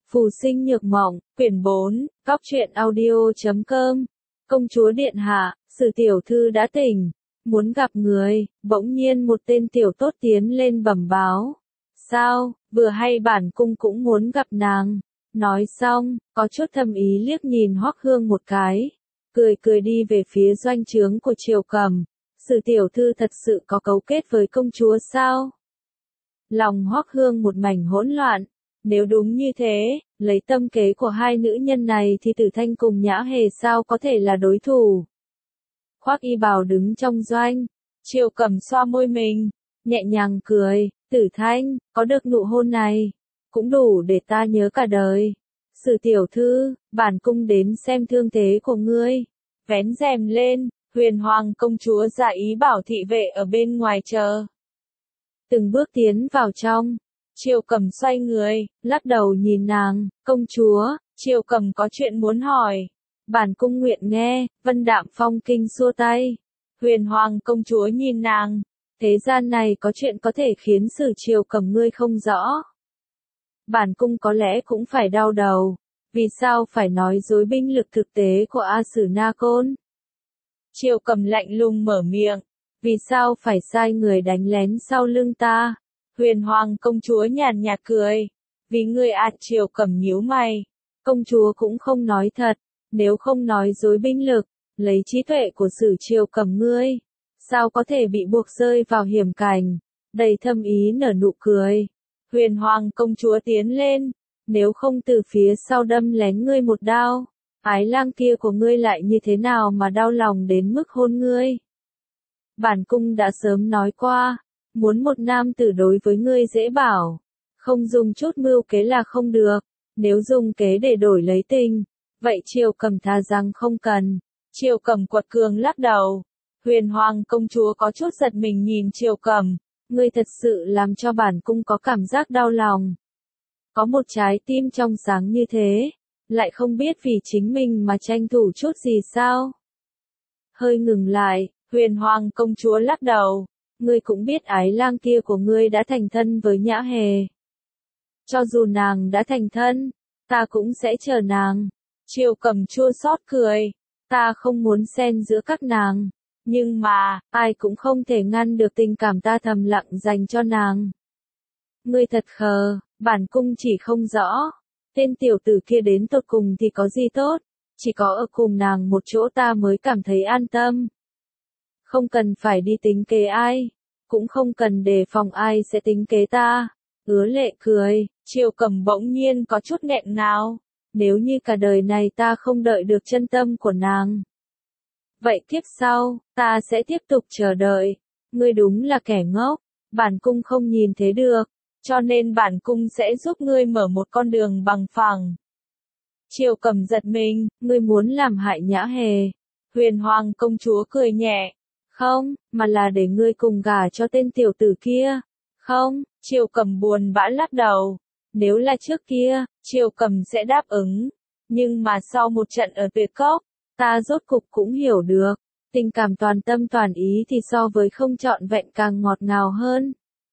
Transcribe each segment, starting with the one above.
Phù sinh nhược mộng, quyển 4, góc truyện audio.com. Công chúa điện hạ, Sử tiểu thư đã tỉnh, muốn gặp người. Bỗng nhiên một tên tiểu tốt tiến lên bẩm báo. Sao, vừa hay bản cung cũng muốn gặp nàng. Nói xong, có chút thâm ý liếc nhìn Hoắc Hương một cái, cười cười đi về phía doanh trướng của Triều Cầm. Sử tiểu thư thật sự có cấu kết với công chúa sao? Lòng Hoắc Hương một mảnh hỗn loạn. Nếu đúng như thế, lấy tâm kế của hai nữ nhân này thì Tử Thanh cùng Nhã Hề sao có thể là đối thủ. Khoác y bào đứng trong doanh, Triều Cầm xoa môi mình, nhẹ nhàng cười, Tử Thanh, có được nụ hôn này, cũng đủ để ta nhớ cả đời. Sử tiểu thư, bản cung đến xem thương thế của ngươi. Vén rèm lên, Huyền Hoàng công chúa dạ ý bảo thị vệ ở bên ngoài chờ. Từng bước tiến vào trong. Triều Cầm xoay người, lắc đầu nhìn nàng, công chúa, Triều Cầm có chuyện muốn hỏi. Bản cung nguyện nghe, Vân Đạm Phong kinh xua tay. Huyền Hoàng công chúa nhìn nàng, thế gian này có chuyện có thể khiến Sử Triều Cầm ngươi không rõ. Bản cung có lẽ cũng phải đau đầu, vì sao phải nói dối binh lực thực tế của A Sử Na Côn? Triều Cầm lạnh lùng mở miệng, vì sao phải sai người đánh lén sau lưng ta? Huyền Hoàng công chúa nhàn nhạt cười, vì ngươi Triều Cầm nhíu mày, công chúa cũng không nói thật, nếu không nói dối binh lực, lấy trí tuệ của Sử Triều Cầm ngươi, sao có thể bị buộc rơi vào hiểm cảnh, đầy thâm ý nở nụ cười. Huyền Hoàng công chúa tiến lên, nếu không từ phía sau đâm lén ngươi một đao, ái lang kia của ngươi lại như thế nào mà đau lòng đến mức hôn ngươi? Bản cung đã sớm nói qua. Muốn một nam tử đối với ngươi dễ bảo, không dùng chút mưu kế là không được, nếu dùng kế để đổi lấy tình, vậy Triều Cầm thà rằng không cần. Triều Cầm quật cường lắc đầu, Huyền Hoàng công chúa có chút giật mình nhìn Triều Cầm, ngươi thật sự làm cho bản cung có cảm giác đau lòng. Có một trái tim trong sáng như thế, lại không biết vì chính mình mà tranh thủ chút gì sao? Hơi ngừng lại, Huyền Hoàng công chúa lắc đầu. Ngươi cũng biết ái lang kia của ngươi đã thành thân với Nhã Hề. Cho dù nàng đã thành thân, ta cũng sẽ chờ nàng. Triều Cầm chua xót cười, ta không muốn xen giữa các nàng, nhưng mà, ai cũng không thể ngăn được tình cảm ta thầm lặng dành cho nàng. Ngươi thật khờ, bản cung chỉ không rõ, tên tiểu tử kia đến tột cùng thì có gì tốt, chỉ có ở cùng nàng một chỗ ta mới cảm thấy an tâm. Không cần phải đi tính kế ai, cũng không cần đề phòng ai sẽ tính kế ta. Hứa Lệ cười, Triều Cầm bỗng nhiên có chút nghẹn ngào, nếu như cả đời này ta không đợi được chân tâm của nàng, vậy kiếp sau, ta sẽ tiếp tục chờ đợi. Ngươi đúng là kẻ ngốc, bản cung không nhìn thế được, cho nên bản cung sẽ giúp ngươi mở một con đường bằng phẳng. Triều Cầm giật mình, ngươi muốn làm hại Nhã Hề? Huyền Hoàng công chúa cười nhẹ. Không, mà là để ngươi cùng gả cho tên tiểu tử kia. Không, Triều Cầm buồn bã lắc đầu. Nếu là trước kia, Triều Cầm sẽ đáp ứng. Nhưng mà sau một trận ở Tuyệt Cốc, ta rốt cục cũng hiểu được. Tình cảm toàn tâm toàn ý thì so với không trọn vẹn càng ngọt ngào hơn.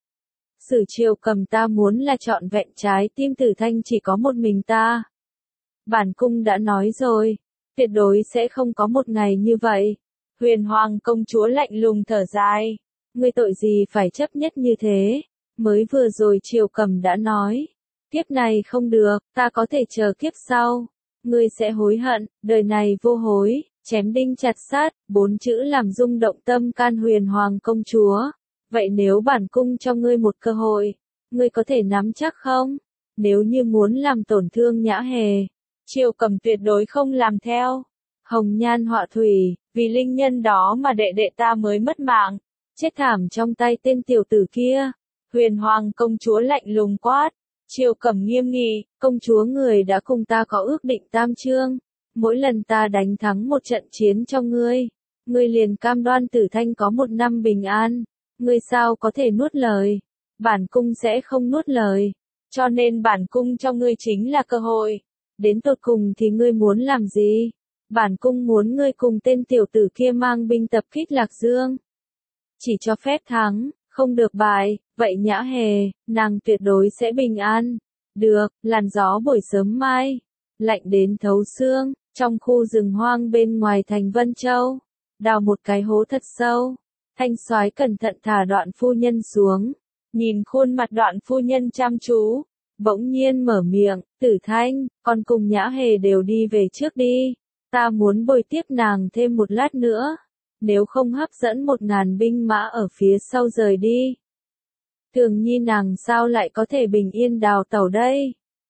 Sử Triều Cầm ta muốn là trọn vẹn trái tim Tử Thanh chỉ có một mình ta. Bản cung đã nói rồi, tuyệt đối sẽ không có một ngày như vậy. Huyền Hoàng công chúa lạnh lùng thở dài, ngươi tội gì phải chấp nhất như thế, mới vừa rồi Triều Cầm đã nói, kiếp này không được, ta có thể chờ kiếp sau, ngươi sẽ hối hận, đời này vô hối, chém đinh chặt sát, 4 chữ làm rung động tâm can Huyền Hoàng công chúa, vậy nếu bản cung cho ngươi một cơ hội, ngươi có thể nắm chắc không? Nếu như muốn làm tổn thương Nhã Hề, Triều Cầm tuyệt đối không làm theo. Hồng nhan họa thủy, vì linh nhân đó mà đệ đệ ta mới mất mạng, chết thảm trong tay tên tiểu tử kia. Huyền Hoàng công chúa lạnh lùng quát, Triều Cầm nghiêm nghị, công chúa người đã cùng ta có ước định tam chương, mỗi lần ta đánh thắng một trận chiến cho ngươi, ngươi liền cam đoan Tử Thanh có một năm bình an, ngươi sao có thể nuốt lời? Bản cung sẽ không nuốt lời, cho nên bản cung cho ngươi chính là cơ hội. Đến tột cùng thì ngươi muốn làm gì? Bản cung muốn ngươi cùng tên tiểu tử kia mang binh tập kích Lạc Dương. Chỉ cho phép thắng, không được bại, vậy Nhã Hề, nàng tuyệt đối sẽ bình an. Được, làn gió buổi sớm mai, lạnh đến thấu xương, trong khu rừng hoang bên ngoài thành Vân Châu, đào một cái hố thật sâu. Thanh soái cẩn thận thả Đoạn phu nhân xuống, nhìn khuôn mặt Đoạn phu nhân chăm chú, bỗng nhiên mở miệng, Tử Thanh, con cùng Nhã Hề đều đi về trước đi, ta muốn bồi tiếp nàng thêm một lát nữa, nếu không hấp dẫn 1000 binh mã ở phía sau rời đi. Thường Nhi nàng sao lại có thể bình yên đào tẩu đây?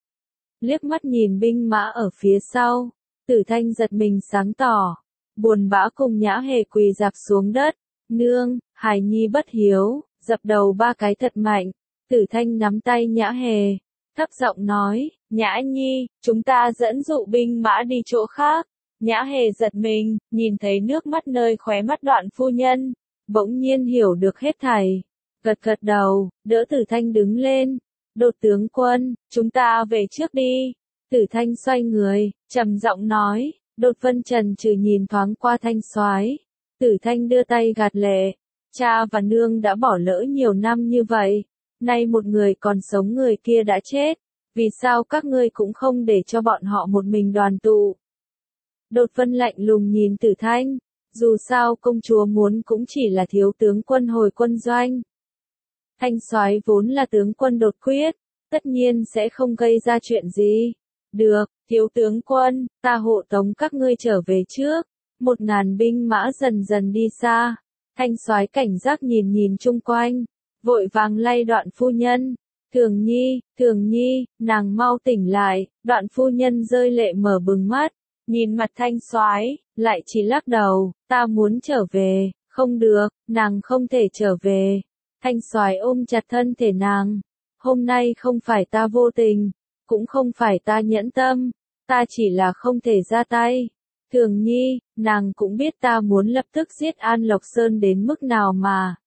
Liếc mắt nhìn binh mã ở phía sau, Tử Thanh giật mình sáng tỏ, buồn bã cùng Nhã Hề quỳ rạp xuống đất, nương, hài nhi bất hiếu, dập đầu 3 cái thật mạnh. Tử Thanh nắm tay Nhã Hề, thấp giọng nói, Nhã Nhi, chúng ta dẫn dụ binh mã đi chỗ khác. Nhã Hề giật mình, nhìn thấy nước mắt nơi khóe mắt Đoạn phu nhân, bỗng nhiên hiểu được hết thảy, gật gật đầu, đỡ Tử Thanh đứng lên. Đột tướng quân, chúng ta về trước đi. Tử Thanh xoay người, trầm giọng nói. Đột Vân Trần trừ nhìn thoáng qua Thanh soái. Tử Thanh đưa tay gạt lệ. Cha và nương đã bỏ lỡ nhiều năm như vậy. Nay một người còn sống, người kia đã chết. Vì sao các ngươi cũng không để cho bọn họ một mình đoàn tụ? Đột Vân lạnh lùng nhìn Tử Thanh. Dù sao công chúa muốn cũng chỉ là thiếu tướng quân hồi quân doanh. Thanh soái vốn là tướng quân đột quyết, tất nhiên sẽ không gây ra chuyện gì. Được, thiếu tướng quân, ta hộ tống các ngươi trở về trước. 1000 binh mã dần dần đi xa. Thanh soái cảnh giác nhìn nhìn chung quanh, vội vàng lay Đoạn phu nhân. Thường Nhi, nàng mau tỉnh lại. Đoạn phu nhân rơi lệ mở bừng mắt, nhìn mặt Thanh soái, lại chỉ lắc đầu, ta muốn trở về. Không được, nàng không thể trở về. Thanh soái ôm chặt thân thể nàng. Hôm nay không phải ta vô tình, cũng không phải ta nhẫn tâm, ta chỉ là không thể ra tay. Thường Nhi, nàng cũng biết ta muốn lập tức giết An Lộc Sơn đến mức nào mà.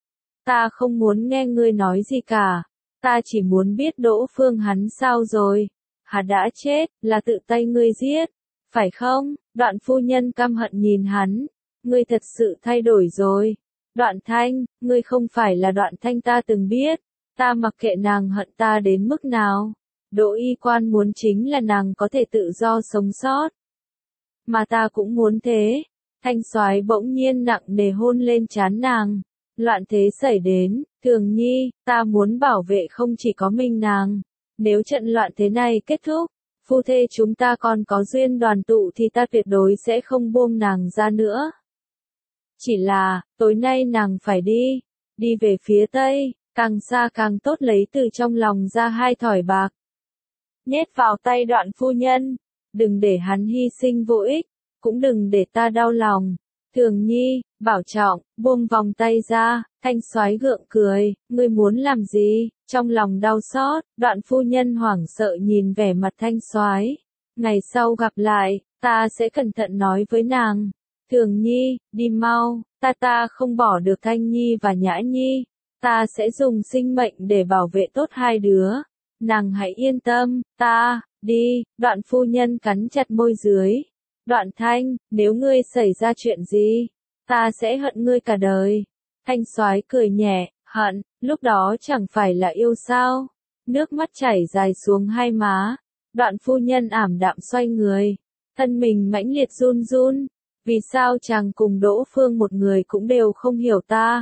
Ta không muốn nghe ngươi nói gì cả, ta chỉ muốn biết Đỗ Phương hắn sao rồi. Hắn đã chết, là tự tay ngươi giết, phải không? Đoạn phu nhân căm hận nhìn hắn, ngươi thật sự thay đổi rồi. Đoạn Thanh, ngươi không phải là Đoạn Thanh ta từng biết, ta mặc kệ nàng hận ta đến mức nào. Đỗ Y Quan muốn chính là nàng có thể tự do sống sót. Mà ta cũng muốn thế. Thanh soái bỗng nhiên nặng nề hôn lên trán nàng. Loạn thế xảy đến, Thường Nhi, ta muốn bảo vệ không chỉ có mình nàng. Nếu trận loạn thế này kết thúc, phu thê chúng ta còn có duyên đoàn tụ thì ta tuyệt đối sẽ không buông nàng ra nữa. Chỉ là, tối nay nàng phải đi về phía Tây, càng xa càng tốt, lấy từ trong lòng ra 2 thỏi bạc. Nhét vào tay Đoạn phu nhân, đừng để hắn hy sinh vô ích, cũng đừng để ta đau lòng. Thường Nhi, bảo trọng, buông vòng tay ra. Thanh soái gượng cười, ngươi muốn làm gì? Trong lòng đau xót, Đoạn phu nhân hoảng sợ nhìn vẻ mặt Thanh soái. Ngày sau gặp lại, ta sẽ cẩn thận nói với nàng. Thường Nhi, đi mau, ta không bỏ được Thanh Nhi và Nhã Nhi. Ta sẽ dùng sinh mệnh để bảo vệ tốt 2 đứa. Nàng hãy yên tâm, ta, đi. Đoạn phu nhân cắn chặt môi dưới. Đoạn Thanh, nếu ngươi xảy ra chuyện gì, ta sẽ hận ngươi cả đời. Thanh soái cười nhẹ, hận, lúc đó chẳng phải là yêu sao? Nước mắt chảy dài xuống 2 má. Đoạn phu nhân ảm đạm xoay người, thân mình mãnh liệt run run. Vì sao chàng cùng Đỗ Phương một người cũng đều không hiểu ta?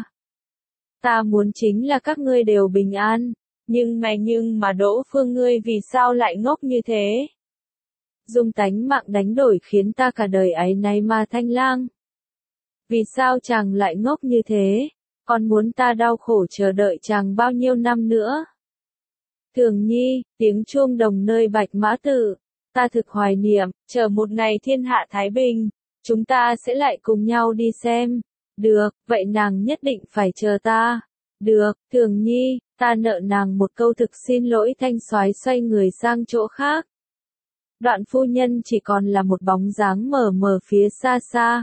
Ta muốn chính là các ngươi đều bình an. Nhưng mà Đỗ Phương ngươi vì sao lại ngốc như thế? Dùng tánh mạng đánh đổi khiến ta cả đời áy náy mà Thanh Lang. Vì sao chàng lại ngốc như thế? Còn muốn ta đau khổ chờ đợi chàng bao nhiêu năm nữa? Thường Nhi, tiếng chuông đồng nơi Bạch Mã Tự. Ta thực hoài niệm, chờ một ngày thiên hạ thái bình, chúng ta sẽ lại cùng nhau đi xem. Được, vậy nàng nhất định phải chờ ta. Được, Thường Nhi, ta nợ nàng một câu thực xin lỗi. Thanh soái xoay người sang chỗ khác. Đoạn phu nhân chỉ còn là một bóng dáng mờ mờ phía xa xa.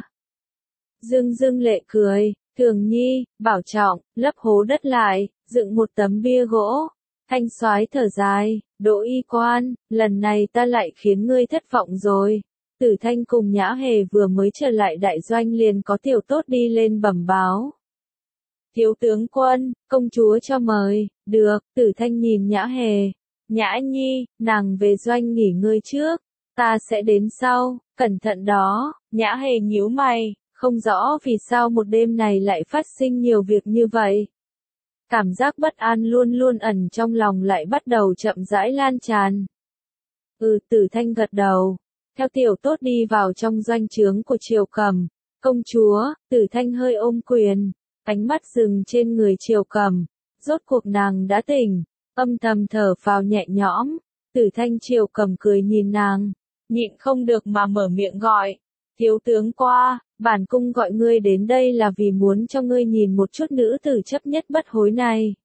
Dưng lệ cười, Thường Nhi, bảo trọng, lấp hố đất lại, dựng một tấm bia gỗ. Thanh soái thở dài, Đỗ Y Quan, lần này ta lại khiến ngươi thất vọng rồi. Tử Thanh cùng Nhã Hề vừa mới trở lại đại doanh liền có tiểu tốt đi lên bẩm báo. Thiếu tướng quân, công chúa cho mời. Được, Tử Thanh nhìn Nhã Hề. Nhã Nhi, nàng về doanh nghỉ ngơi trước, ta sẽ đến sau, cẩn thận đó. Nhã Hề nhíu mày, không rõ vì sao một đêm này lại phát sinh nhiều việc như vậy. Cảm giác bất an luôn luôn ẩn trong lòng lại bắt đầu chậm rãi lan tràn. Tử Thanh gật đầu, theo tiểu tốt đi vào trong doanh trướng của Triều Cầm. Công chúa, Tử Thanh hơi ôm quyền, ánh mắt dừng trên người Triều Cầm. Rốt cuộc nàng đã tỉnh, âm thầm thở phào nhẹ nhõm. Tử Thanh Triều Cầm cười nhìn nàng, nhịn không được mà mở miệng gọi. Thiếu tướng qua, bản cung gọi ngươi đến đây là vì muốn cho ngươi nhìn một chút nữ tử chấp nhất bất hối này.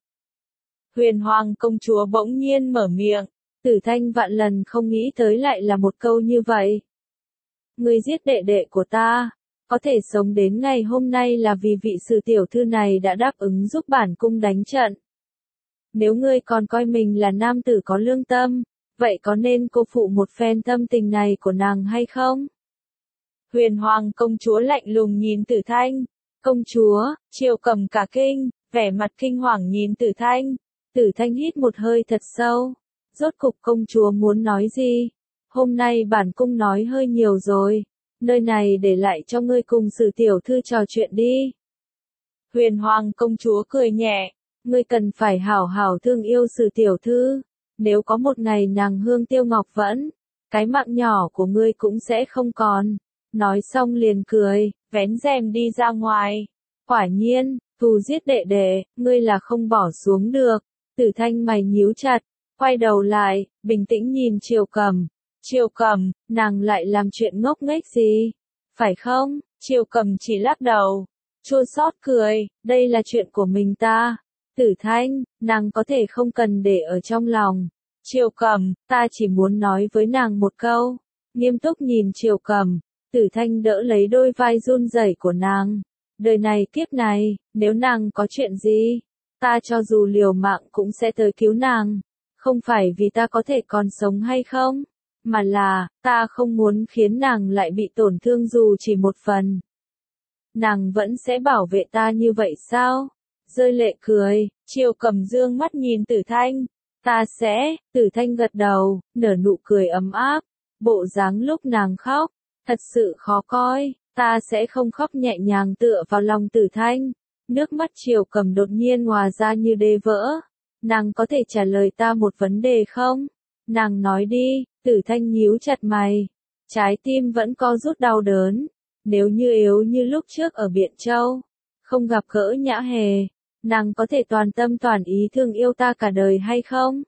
Huyền Hoàng công chúa bỗng nhiên mở miệng, Tử Thanh vạn lần không nghĩ tới lại là một câu như vậy. Ngươi giết đệ đệ của ta, có thể sống đến ngày hôm nay là vì vị sử tiểu thư này đã đáp ứng giúp bản cung đánh trận. Nếu ngươi còn coi mình là nam tử có lương tâm, vậy có nên cô phụ một phen tâm tình này của nàng hay không? Huyền Hoàng công chúa lạnh lùng nhìn Tử Thanh. Công chúa, Triều Cầm cả kinh, vẻ mặt kinh hoàng nhìn Tử Thanh. Tử Thanh hít một hơi thật sâu. Rốt cục công chúa muốn nói gì? Hôm nay bản cung nói hơi nhiều rồi. Nơi này để lại cho ngươi cùng sử tiểu thư trò chuyện đi. Huyền Hoàng công chúa cười nhẹ. Ngươi cần phải hảo hảo thương yêu sử tiểu thư. Nếu có một ngày nàng hương tiêu ngọc vẫn, cái mạng nhỏ của ngươi cũng sẽ không còn. Nói xong liền cười, vén rèm đi ra ngoài. Quả nhiên, thù giết đệ đệ, ngươi là không bỏ xuống được. Tử Thanh mày nhíu chặt, quay đầu lại, bình tĩnh nhìn Triều Cầm. Triều Cầm, nàng lại làm chuyện ngốc nghếch gì? Phải không? Triều Cầm chỉ lắc đầu, chua xót cười, đây là chuyện của mình ta. Tử Thanh, nàng có thể không cần để ở trong lòng. Triều Cầm, ta chỉ muốn nói với nàng một câu. Nghiêm túc nhìn Triều Cầm. Tử Thanh đỡ lấy đôi vai run rẩy của nàng. Đời này kiếp này, nếu nàng có chuyện gì, ta cho dù liều mạng cũng sẽ tới cứu nàng. Không phải vì ta có thể còn sống hay không, mà là, ta không muốn khiến nàng lại bị tổn thương dù chỉ một phần. Nàng vẫn sẽ bảo vệ ta như vậy sao? Rơi lệ cười, Triều Cầm dương mắt nhìn Tử Thanh. Ta sẽ, Tử Thanh gật đầu, nở nụ cười ấm áp. Bộ dáng lúc nàng khóc, thật sự khó coi, ta sẽ không khóc, nhẹ nhàng tựa vào lòng Tử Thanh. Nước mắt Triều Cầm đột nhiên hòa ra như đê vỡ. Nàng có thể trả lời ta một vấn đề không? Nàng nói đi. Tử Thanh nhíu chặt mày. Trái tim vẫn co rút đau đớn. Nếu như yếu như lúc trước ở Biện Châu, không gặp gỡ Nhã Hề, nàng có thể toàn tâm toàn ý thương yêu ta cả đời hay không?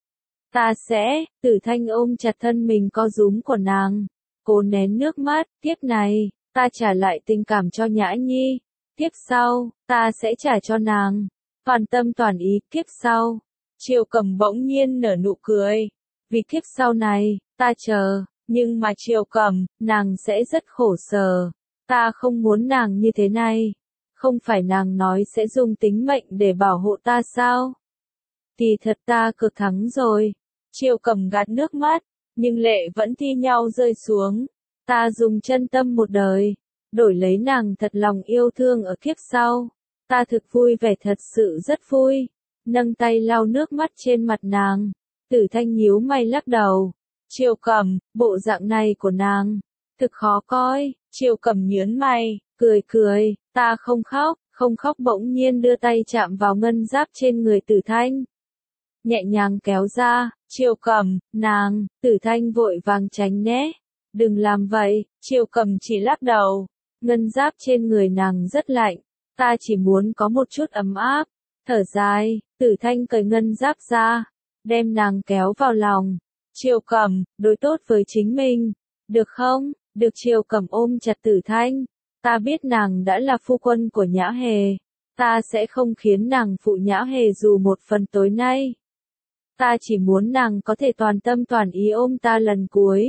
Ta sẽ, Tử Thanh ôm chặt thân mình co rúm của nàng. Cố nén nước mắt, kiếp này, ta trả lại tình cảm cho Nhã Nhi. Kiếp sau, ta sẽ trả cho nàng. Toàn tâm toàn ý, kiếp sau. Triều Cầm bỗng nhiên nở nụ cười. Vì kiếp sau này, ta chờ, nhưng mà Triều Cầm, nàng sẽ rất khổ sở. Ta không muốn nàng như thế này. Không phải nàng nói sẽ dùng tính mệnh để bảo hộ ta sao? Thì thật ta cực thắng rồi. Triều Cầm gạt nước mắt, nhưng lệ vẫn thi nhau rơi xuống. Ta dùng chân tâm một đời, đổi lấy nàng thật lòng yêu thương ở kiếp sau. Ta thực vui vẻ, thật sự rất vui. Nâng tay lau nước mắt trên mặt nàng. Tử Thanh nhíu mày lắc đầu. Triều Cầm, bộ dạng này của nàng, thực khó coi. Triều Cầm nhướng mày, cười cười, ta không khóc, không khóc, bỗng nhiên đưa tay chạm vào ngân giáp trên người Tử Thanh. Nhẹ nhàng kéo ra, Triều Cầm, nàng, Tử Thanh vội vàng tránh né. Đừng làm vậy, Triều Cầm chỉ lắc đầu. Ngân giáp trên người nàng rất lạnh, ta chỉ muốn có một chút ấm áp. Thở dài, Tử Thanh cởi ngân giáp ra, đem nàng kéo vào lòng. Triều Cầm, đối tốt với chính mình, được không? Được. Triều Cầm ôm chặt Tử Thanh. Ta biết nàng đã là phu quân của Nhã Hề. Ta sẽ không khiến nàng phụ Nhã Hề dù một phần tối nay. Ta chỉ muốn nàng có thể toàn tâm toàn ý ôm ta lần cuối.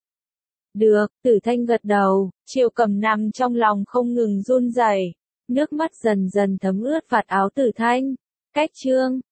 Được, Tử Thanh gật đầu. Triều Cầm nằm trong lòng không ngừng run rẩy. Nước mắt dần dần thấm ướt vạt áo Tử Thanh. Cách chương